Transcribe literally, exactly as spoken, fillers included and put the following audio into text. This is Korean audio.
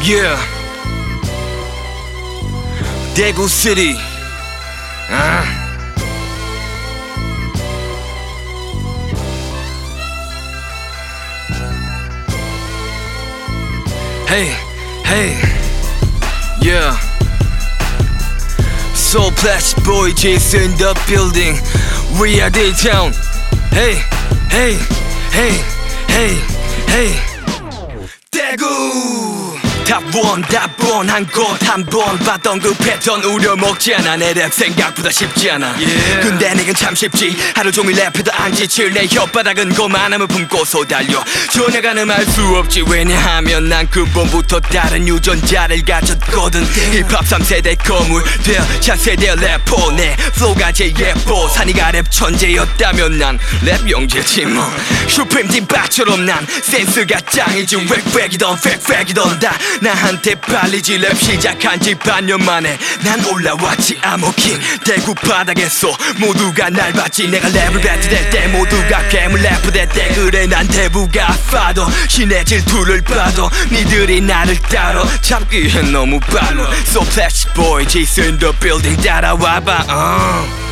Yeah. 대구 City. 아. Hey, hey, yeah. So Plastic Boy J's in the building. We are the town. Hey, hey, hey, hey, hey. 대구. 답원 답원 한 곳 한 번 봤던 그 패턴 우려먹지 않아. 내 랩 생각보다 쉽지 않아. yeah. 근데 내겐 참 쉽지. 하루 종일 랩해도 안 지칠 내 혓바닥은 거만함을 품고서 달려. 전혀 가늠할 수 없지. 왜냐하면 난 근본부터 다른 유전자를 가졌거든. 힙합 삼 세대 거물 되어 차세대 래퍼. 내 플로우가 제일 예뻐. 산이가 랩 천재였다면 난 랩 영재지 뭐. 슈프림 딘바처럼 난 센스가 짱이지. 웩웩이던 팩팩이던 다 나한테 팔리지. 랩 시작한 지 반년 만에 난 올라왔지. I'm a king. 대구 바닥에서 모두가 날 봤지. 내가 랩을 배틀될 때 모두가 괴물 래퍼 될 때. 그래 난 대부가 파도 신의 질투를 봐도 니들이 나를 따로 잡기엔 너무 빨라. So Plastic Boy J's in the building. 따라와봐 uh.